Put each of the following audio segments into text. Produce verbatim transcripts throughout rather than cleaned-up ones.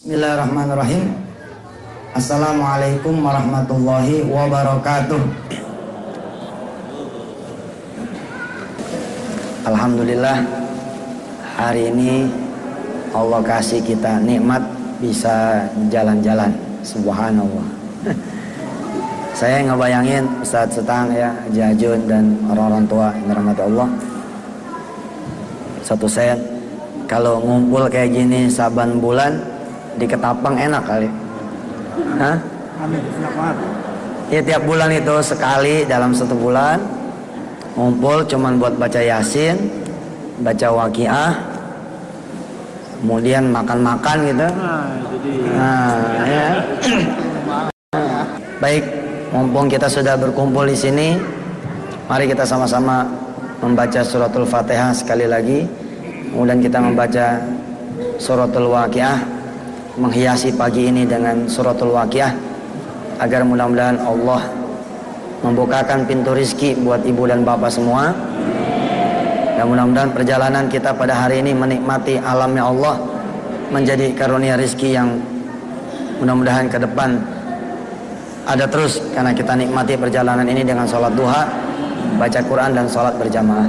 Bismillahirrahmanirrahim. Assalamualaikum warahmatullahi wabarakatuh. Alhamdulillah, hari ini Allah kasih kita nikmat bisa jalan-jalan. Subhanallah. Saya ngebayangin Ustadz Setang ya, Jajun dan orang-orang tua yang dirahmati Allah. Satu sen, kalau ngumpul kayak gini saban bulan di Ketapang enak kali. Hah? Amin, enak banget. Ya tiap bulan itu sekali dalam satu bulan ngumpul cuman buat baca Yasin, baca Waqiah, kemudian makan-makan gitu. Nah, jadi nah, ya. Baik, mumpung kita sudah berkumpul di sini, mari kita sama-sama membaca suratul Fatihah sekali lagi. Kemudian kita membaca suratul Waqiah, menghiasi pagi ini dengan suratul Waqiah, agar mudah-mudahan Allah membukakan pintu rizki buat ibu dan bapak semua. Dan mudah-mudahan perjalanan kita pada hari ini menikmati alamnya Allah menjadi karunia rizki yang mudah-mudahan ke depan ada terus, karena kita nikmati perjalanan ini dengan sholat duha, baca Quran dan sholat berjamaah.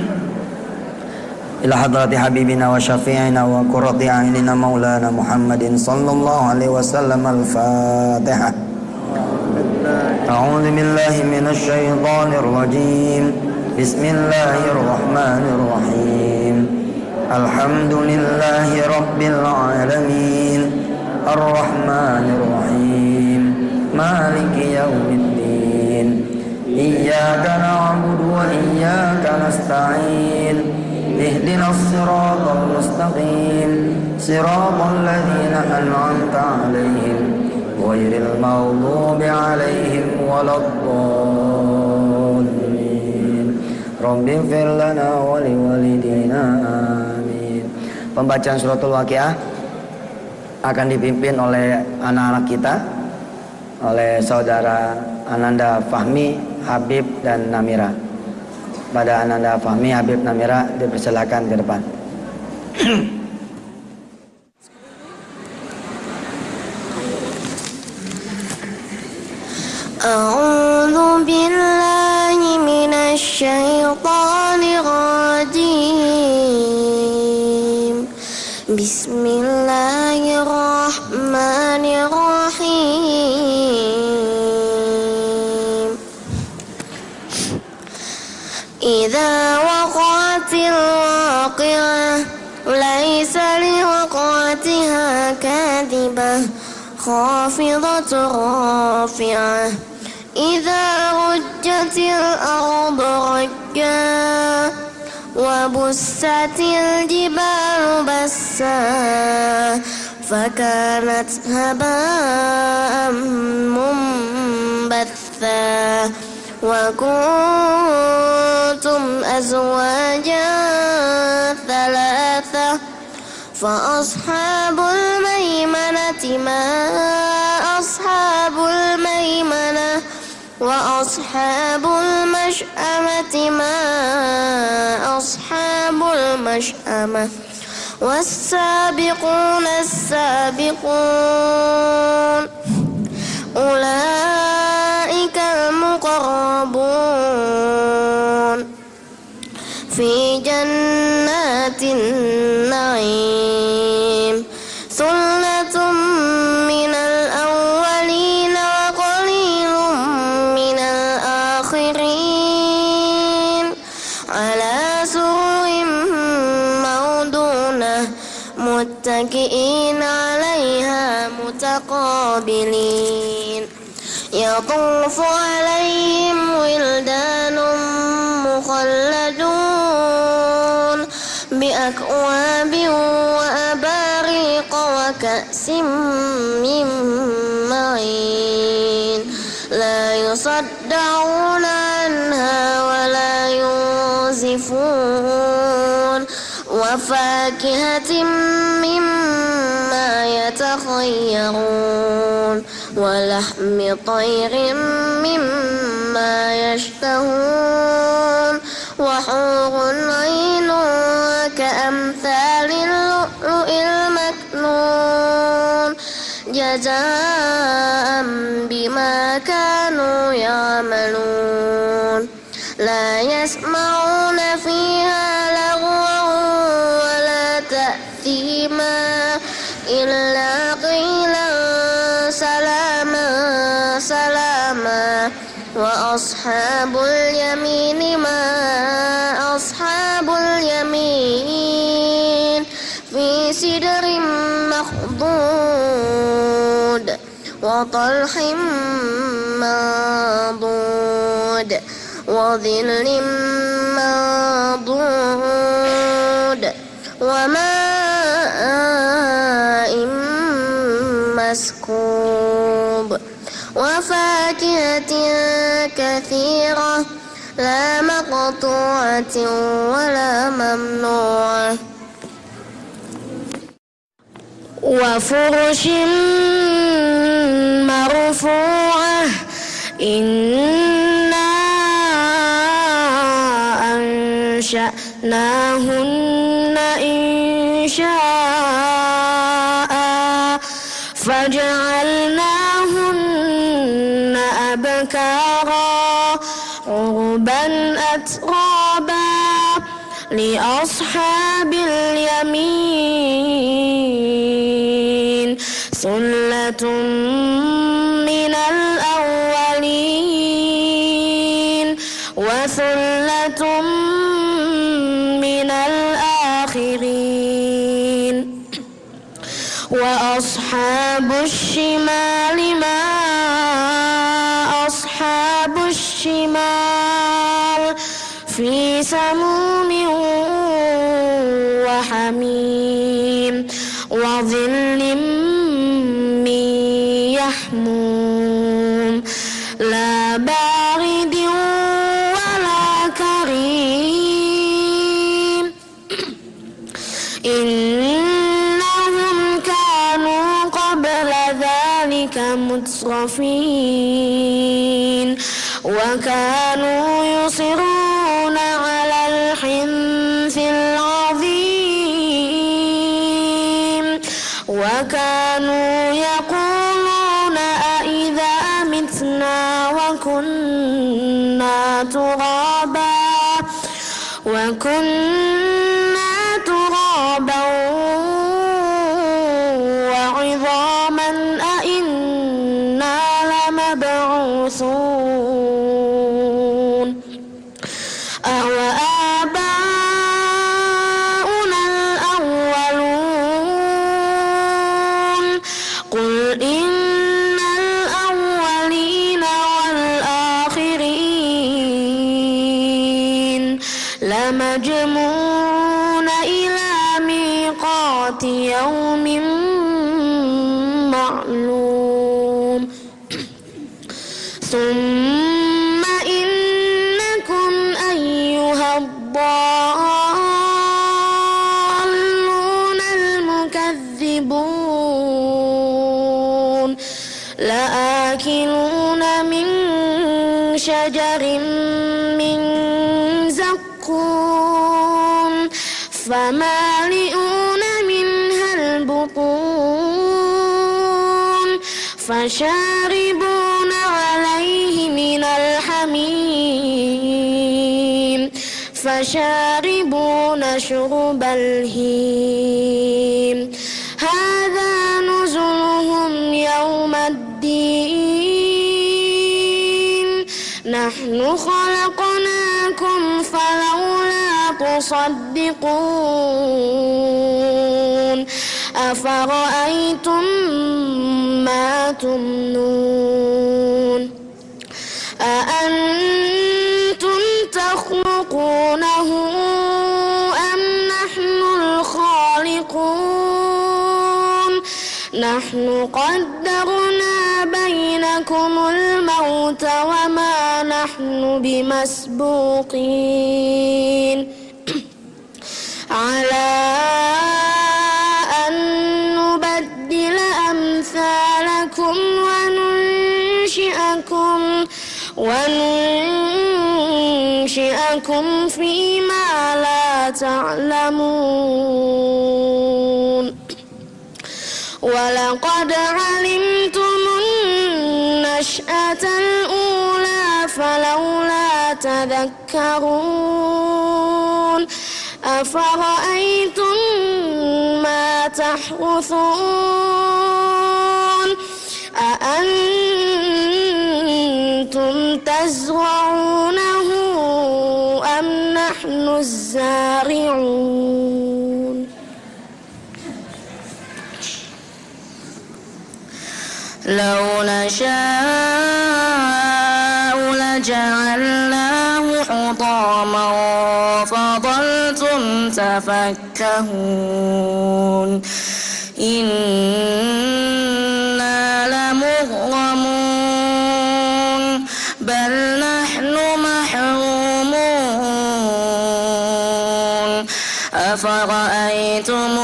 Ila hadrati habibina wa syafi'ina wa qurrati a'yunina maulana Muhammadin sallallahu alaihi wasallam. Al-Fatihah. A'udzu billahi minasy syaithanir rajim. Bismillahirrahmanirrahim. Alhamdulillahi rabbil alamin. Ar-Rahmanir Rahim. Maliki yaumiddin. Iyyaka na'budu wa iyyaka nasta'in. اهدنا الصراط المستقيم صراط الذين أنعمت عليهم غير المغضوب عليهم ولا الضالين رب اغفر لنا ولوالدينا آمين. Pembacaan suratul Waqiah akan dipimpin oleh anak-anak kita, oleh saudara Ananda Fahmi, Habib dan Namira. Pada Ananda Fahmi, Habib, Namira dipersilakan ke depan. A'udzu billahi minasy syaithanir rajim. Bismillahirrahmanirrahim. إذا وقعت الواقعة ليس لوقعتها كاذبة خافضة رافعة إذا رجت الأرض رجا وبست الجبال بسا فكانت هباء منبثا وكنتم أزواجا ثلاثة فأصحاب الميمنة ما أصحاب الميمنة وأصحاب المشأمة ما أصحاب المشأمة والسابقون السابقون أولئك المقربون في جنات النعيم ثلة من الأولين وقليل من الآخرين على سرر موضونة متكئين عليها متقابلين يطوف عليهم ولدان مخلدون بأكواب وأباريق وكأس من معين لا يصدعون عنها ولا ينزفون وفاكهة مما يتخيرون ولحم طير مما يشتهون وحور عين كأمثال اللؤلؤ المكنون جزاء بما كانوا يعملون لا يسمعون فيها لغوا ولا تأثيما إلا قيلا سلاما سلاما وأصحاب اليمين ما أصحاب اليمين في سدر مخضود وطلح منضود وظل منضود وماء مسكوب وفاكهة كثيرة لا مقطوعة ولا ممنوعة وفرش مرفوعة إنا أنشأناهن إنشاء فجعلناهن أبكارا عربا أترابا لأصحاب اليمين ثلة من الأولين وثلة من الآخرين وأصحاب الشمال ما أصحاب الشمال في سموم وحميم وظل من يحموم لا بارد ولا كريم إنهم كانوا قبل ذلك مترفين وكانوا يصرون على الحنث العظيم وكانوا يقولون أإذا متنا وكنا ترابا وكنا ترابا وعظاما أإنا لمبعوثون أو آباؤنا الأولون قل إن الأولين والآخرين لمجموعون إلى ميقات يوم معلوم ثم إنكم أيها الضالون المكذبون لآكلون من شجر من زقوم فمالئون منها البطون فشاربون عليه من الحميم فشاربون شرب الهيم هذا نزلهم يوم الدين نحن خلقناكم فلولا تصدقون أفرأيتم ما تمنون أأنتم تخلقونه أم نحن الخالقون نحن قدرنا بينكم الموت وما نحن بمسبوقين على أن نبدل أمثالكم وننشئكم وننشئكم فيما لا تعلمون ولقد علمتم النشأة الأولى فلولا تذكرون أفرأيتم ما تحرثون أأنتم تزرعونه أم نحن الزارعون لو نشاء لجعلناه حطاما فظلتم تفكهون إنا لمغرمون بل نحن محرومون أفرأيتم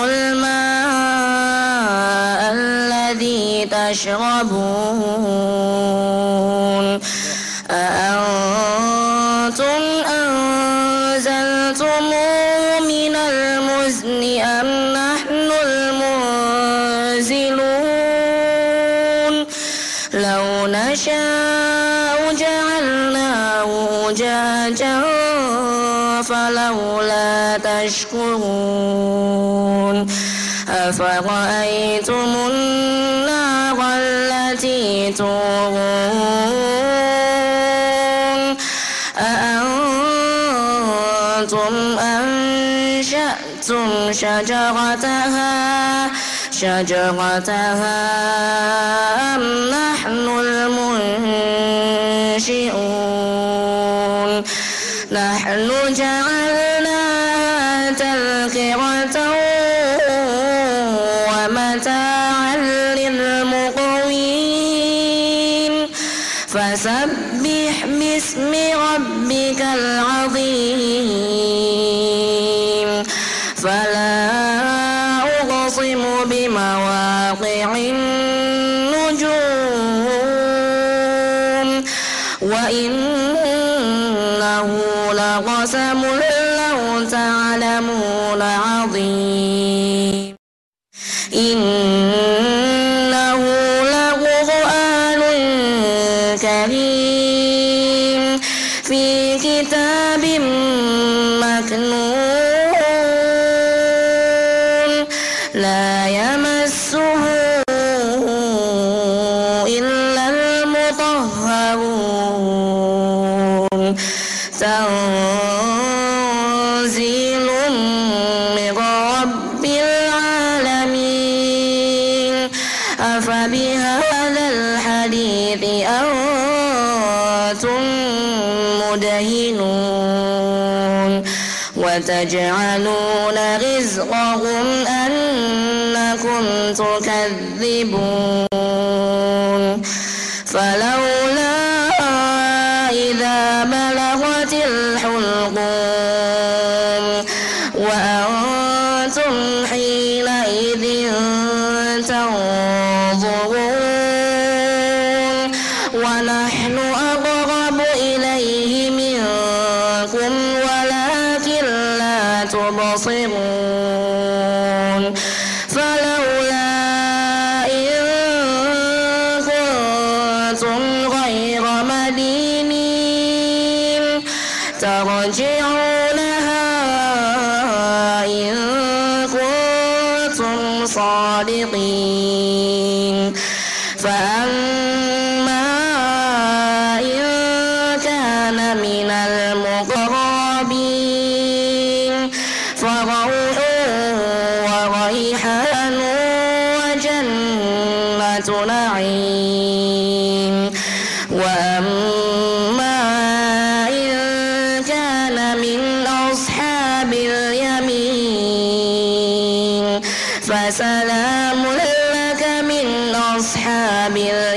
الماء الذي تشربون أأنتم أنزلتموه من المزن أم نحن المنزلون لو نشاء جعلناه أجاجا فلولا تشكرون أفرأيتم النار التي تورون أأنتم أنشأتم شجرتها شجرتها أم نحن المنشئون نحن جعلناها تذكرة ومتاعا للمقوين فسبح باسم ربك العظيم فلا أقسم بمواقع النجوم وإنه لقسم لو تعلمون عظيم إنه لقرآن كريم في كتاب مكنون لا يمسه إلا المطهرون تنزيل من رب العالمين أفبهذا الحديث أنتم مدهنون وتجعلون رزقكم أنكم تكذبون فلولا إذا بلغت الحلقوم وأنتم حينئذ تنظرون ونحن أقرب إليه منكم ولكن لا تبصرون فلولا إن كنتم غير مدينين ترجعونها إن كنتم صادقين فأما إن كان من المقربين فروح وريحان وجنة نعيم وأما إن كان من أصحاب اليمين فسلام لك من أصحاب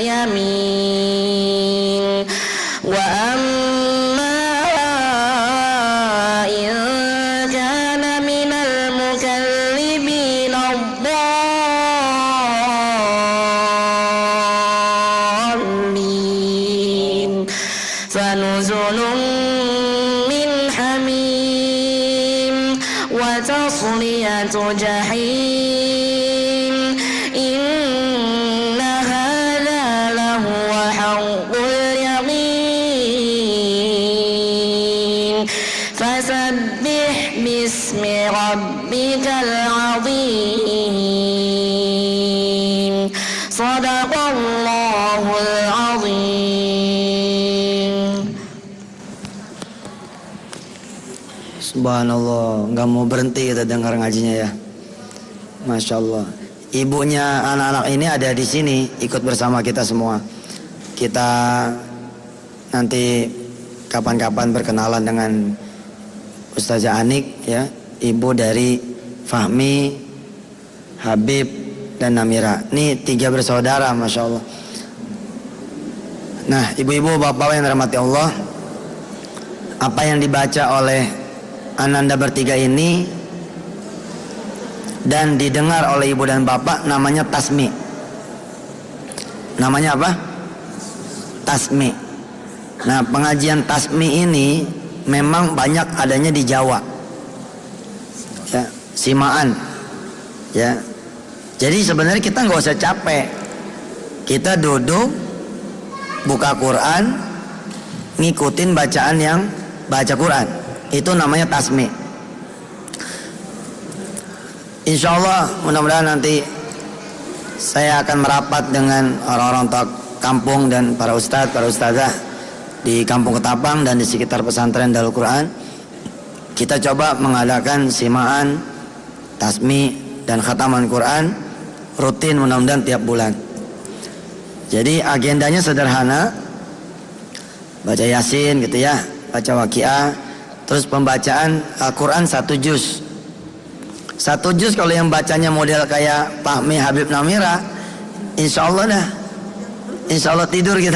اليمين وأما إن كان من المكذبين الضالين فنزل من حميم وتصلية جحيم إن Sadaqallahul azim. Subhanallah, nggak mau berhenti kita dengar ngajinya ya. Masya Allah. Ibunya anak-anak ini ada di sini, ikut bersama kita semua. Kita nanti kapan-kapan berkenalan dengan Ustazah Anik ya, ibu dari Fahmi, Habib, dan Namira. Ini tiga bersaudara, Masya Allah. Nah, ibu-ibu, bapak yang dirahmati Allah, apa yang dibaca oleh Ananda bertiga ini dan didengar oleh ibu dan bapak namanya tasmi. Namanya apa? Tasmi. Nah, pengajian tasmi ini memang banyak adanya di Jawa. Ya, simaan. Ya. Jadi sebenarnya kita nggak usah capek. Kita duduk, buka Quran, ngikutin bacaan yang baca Quran. Itu namanya tasmi. Insya Allah mudah-mudahan nanti saya akan merapat dengan orang-orang tok kampung dan para ustadz, para ustazah di Kampung Ketapang dan di sekitar pesantren Darul Quran. Kita coba mengadakan simaan, tasmi, dan khataman Quran rutin mudah-mudahan tiap bulan. Jadi agendanya sederhana, baca Yasin gitu ya, baca Waqiah, terus pembacaan Al-Quran satu juz. Satu juz kalau yang bacanya model kayak Fahmi, Habib, Namira, insya Allah dah, insya Allah tidur kita.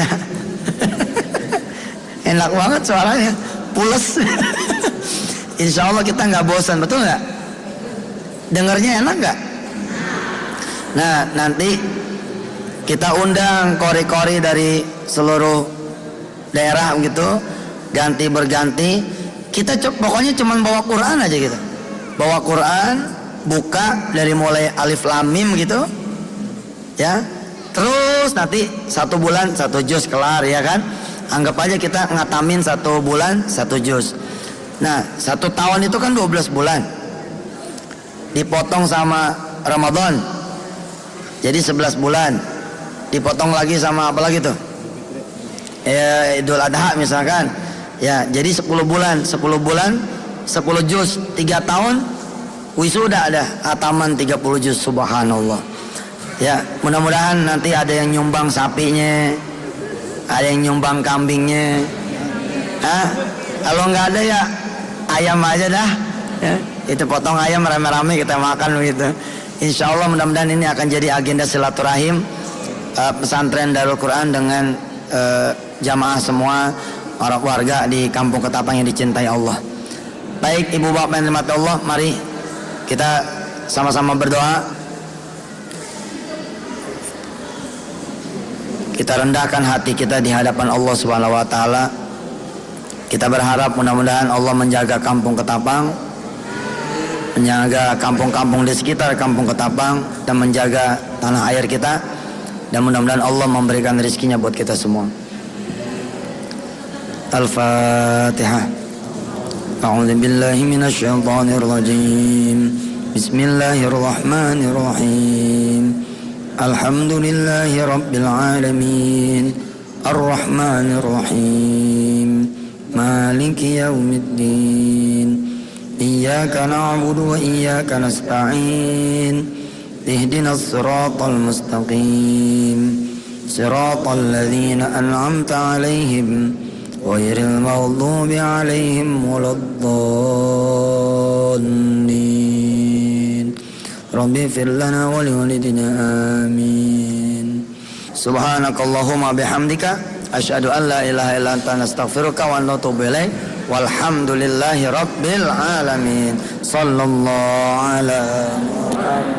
Enak banget suaranya, pules. Insya Allah kita nggak bosan, betul nggak? Dengarnya enak nggak? Nah, nanti kita undang kori-kori dari seluruh daerah gitu, ganti berganti. Kita pokoknya cuma bawa Quran aja gitu. Bawa Quran, buka dari mulai alif lam mim gitu, ya. Terus nanti satu bulan satu juz kelar ya kan. Anggap aja kita ngatamin satu bulan satu juz. Nah, satu tahun itu kan dua belas bulan. Dipotong sama Ramadan. Jadi sebelas bulan. Dipotong lagi sama apa lagi tuh? Ya, Idul Adha misalkan. Ya, jadi sepuluh bulan, sepuluh bulan, sepuluh juz, tiga tahun wisuda ada ataman tiga puluh juz, subhanallah. Ya, mudah-mudahan nanti ada yang nyumbang sapinya, ada yang nyumbang kambingnya. Hah? Kalau nggak ada ya ayam aja dah. Ya, itu potong ayam rame-rame kita makan begitu. Insya Allah mudah-mudahan ini akan jadi agenda silaturahim uh, pesantren Darul Quran dengan uh, jamaah semua orang warga di Kampung Ketapang yang dicintai Allah. Baik ibu bapak yang dirahmati Allah, mari kita sama-sama berdoa. Kita rendahkan hati kita di hadapan Allah Subhanahu wa taala. Kita berharap mudah-mudahan Allah menjaga Kampung Ketapang, menjaga kampung-kampung di sekitar Kampung Ketapang, dan menjaga tanah air kita, dan mudah-mudahan Allah memberikan rezekinya buat kita semua. Al-Fatihah. A'udzu billahi minasy syaithanir rajim. Bismillahirrahmanirrahim. Alhamdulillahi rabbil alamin. Ar-Rahmanir Rahim. Maliki yaumiddin. Iyyaka na'budu wa iyyaka nasta'in. Ihdinas siratal mustaqim. Siratal ladzina an'amta 'alaihim ghairil maghdubi 'alaihim waladdallin. Rabbi ighfir lana wa liwalidina amin. Subhanakallahumma bihamdika asyhadu an la ilaha illa anta astaghfiruka wa atubu ilaik. Walhamdulillahi rabbil alamin. Sallallahu ala